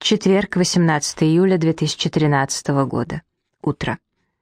Четверг, 18 июля 2013 года. Утро.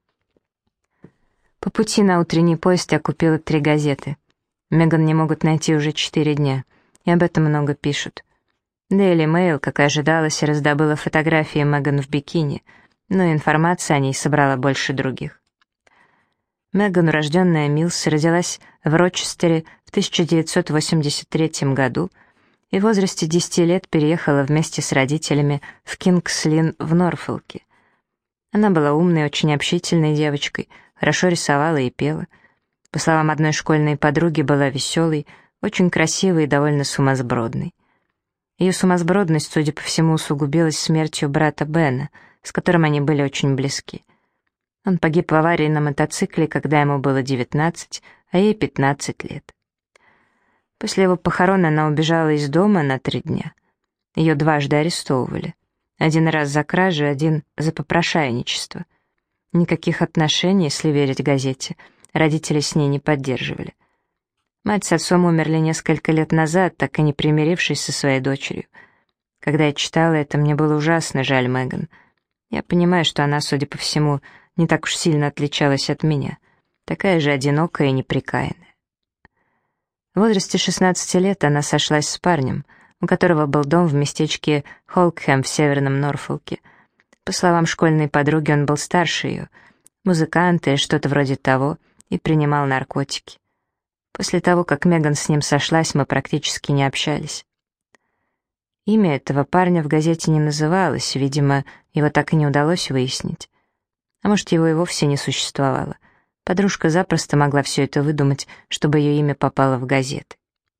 По пути на утренний поезд я купила 3 газеты. Меган не могут найти уже 4 дня, и об этом много пишут. Daily Mail, как и ожидалось, раздобыла фотографии Меган в бикини, но информации о ней собрала больше других. Меган, урожденная Милс, родилась в Рочестере в 1983 году и в возрасте 10 лет переехала вместе с родителями в Кингс-Линн в Норфолке. Она была умной, очень общительной девочкой, хорошо рисовала и пела. По словам одной школьной подруги, была веселой, очень красивой и довольно сумасбродной. Ее сумасбродность, судя по всему, усугубилась смертью брата Бена, с которым они были очень близки. Он погиб в аварии на мотоцикле, когда ему было 19, а ей 15 лет. После его похорон она убежала из дома на 3 дня. Ее дважды арестовывали. Один раз за кражу, один за попрошайничество. Никаких отношений, если верить газете, родители с ней не поддерживали. Мать с отцом умерли несколько лет назад, так и не примирившись со своей дочерью. Когда я читала это, мне было ужасно жаль Меган. Я понимаю, что она, судя по всему, не так уж сильно отличалась от меня, такая же одинокая и неприкаянная. В возрасте 16 лет она сошлась с парнем, у которого был дом в местечке Холкхэм в северном Норфолке. По словам школьной подруги, он был старше ее, музыкант или что-то вроде того, и принимал наркотики. После того, как Меган с ним сошлась, мы практически не общались. Имя этого парня в газете не называлось, видимо, его так и не удалось выяснить. А может, его и вовсе не существовало. Подружка запросто могла все это выдумать, чтобы ее имя попало в газеты.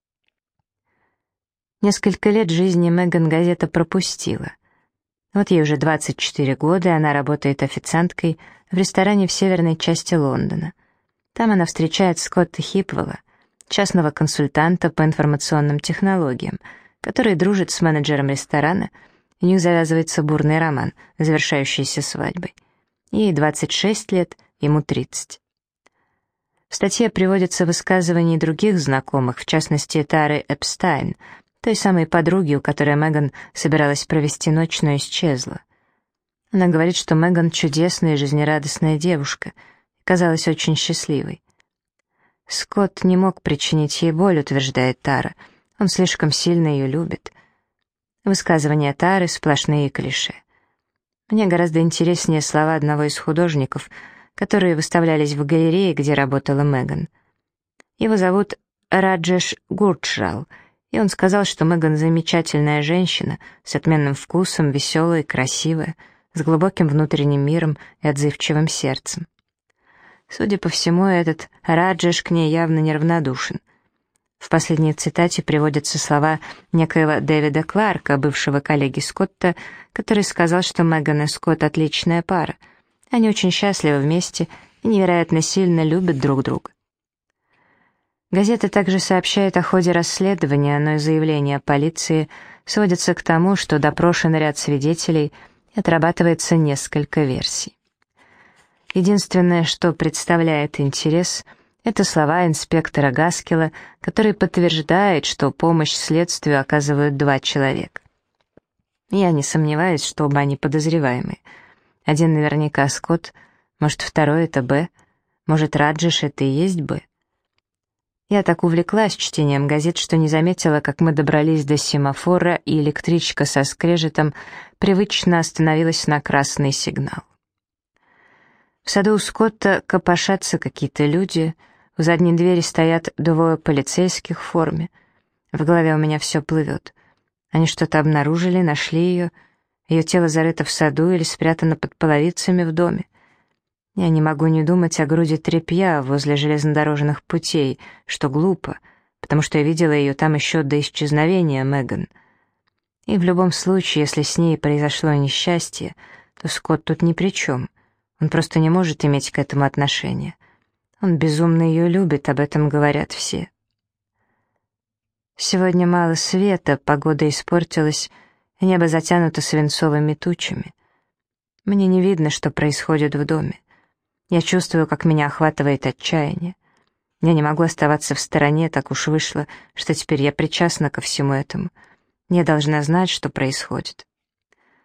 Несколько лет жизни Меган газета пропустила. Вот ей уже 24 года, и она работает официанткой в ресторане в северной части Лондона. Там она встречает Скотта Хипвелла, частного консультанта по информационным технологиям, который дружит с менеджером ресторана, и у них завязывается бурный роман, завершающийся свадьбой. Ей 26 лет, ему 30. В статье приводятся высказывания других знакомых, в частности Тары Эпстайн, той самой подруги, у которой Меган собиралась провести ночь, но исчезла. Она говорит, что Меган чудесная и жизнерадостная девушка, и казалась очень счастливой. Скотт не мог причинить ей боль, утверждает Тара, он слишком сильно ее любит. Высказывания Тары — сплошные клише. Мне гораздо интереснее слова одного из художников, которые выставлялись в галерее, где работала Меган. Его зовут Раджеш Гурджрал, и он сказал, что Меган замечательная женщина, с отменным вкусом, веселая и красивая, с глубоким внутренним миром и отзывчивым сердцем. Судя по всему, этот Раджеш к ней явно неравнодушен. В последней цитате приводятся слова некоего Дэвида Кларка, бывшего коллеги Скотта, который сказал, что Меган и Скотт — отличная пара. Они очень счастливы вместе и невероятно сильно любят друг друга. Газета также сообщает о ходе расследования, но и заявления полиции сводятся к тому, что допрошен ряд свидетелей и отрабатывается несколько версий. Единственное, что представляет интерес, это слова инспектора Гаскела, который подтверждает, что помощь следствию оказывают 2 человека. Я не сомневаюсь, что оба они подозреваемые. Один наверняка Скотт, может, второй — это Б, может, Раджеш — это и есть Б. Я так увлеклась чтением газет, что не заметила, как мы добрались до семафора, и электричка со скрежетом привычно остановилась на красный сигнал. В саду у Скотта копошатся какие-то люди, у задней двери стоят 2 полицейских в форме. В голове у меня все плывет. Они что-то обнаружили, нашли ее. Ее тело зарыто в саду или спрятано под половицами в доме. Я не могу не думать о груди тряпья возле железнодорожных путей, что глупо, потому что я видела ее там еще до исчезновения Меган. И в любом случае, если с ней произошло несчастье, то Скотт тут ни при чем. Он просто не может иметь к этому отношения. Он безумно ее любит, об этом говорят все. Сегодня мало света, погода испортилась, и небо затянуто свинцовыми тучами. Мне не видно, что происходит в доме. Я чувствую, как меня охватывает отчаяние. Я не могу оставаться в стороне, так уж вышло, что теперь я причастна ко всему этому. Я должна знать, что происходит.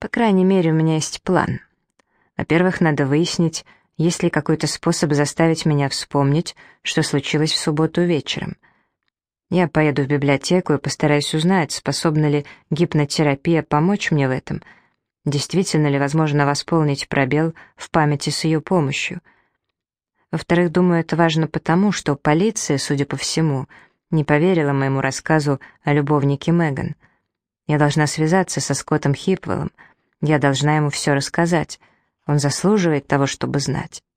По крайней мере, у меня есть план. Во-первых, надо выяснить, есть ли какой-то способ заставить меня вспомнить, что случилось в субботу вечером. Я поеду в библиотеку и постараюсь узнать, способна ли гипнотерапия помочь мне в этом, действительно ли возможно восполнить пробел в памяти с ее помощью. Во-вторых, думаю, это важно потому, что полиция, судя по всему, не поверила моему рассказу о любовнике Меган. Я должна связаться со Скоттом Хипвеллом, я должна ему все рассказать. Он заслуживает того, чтобы знать.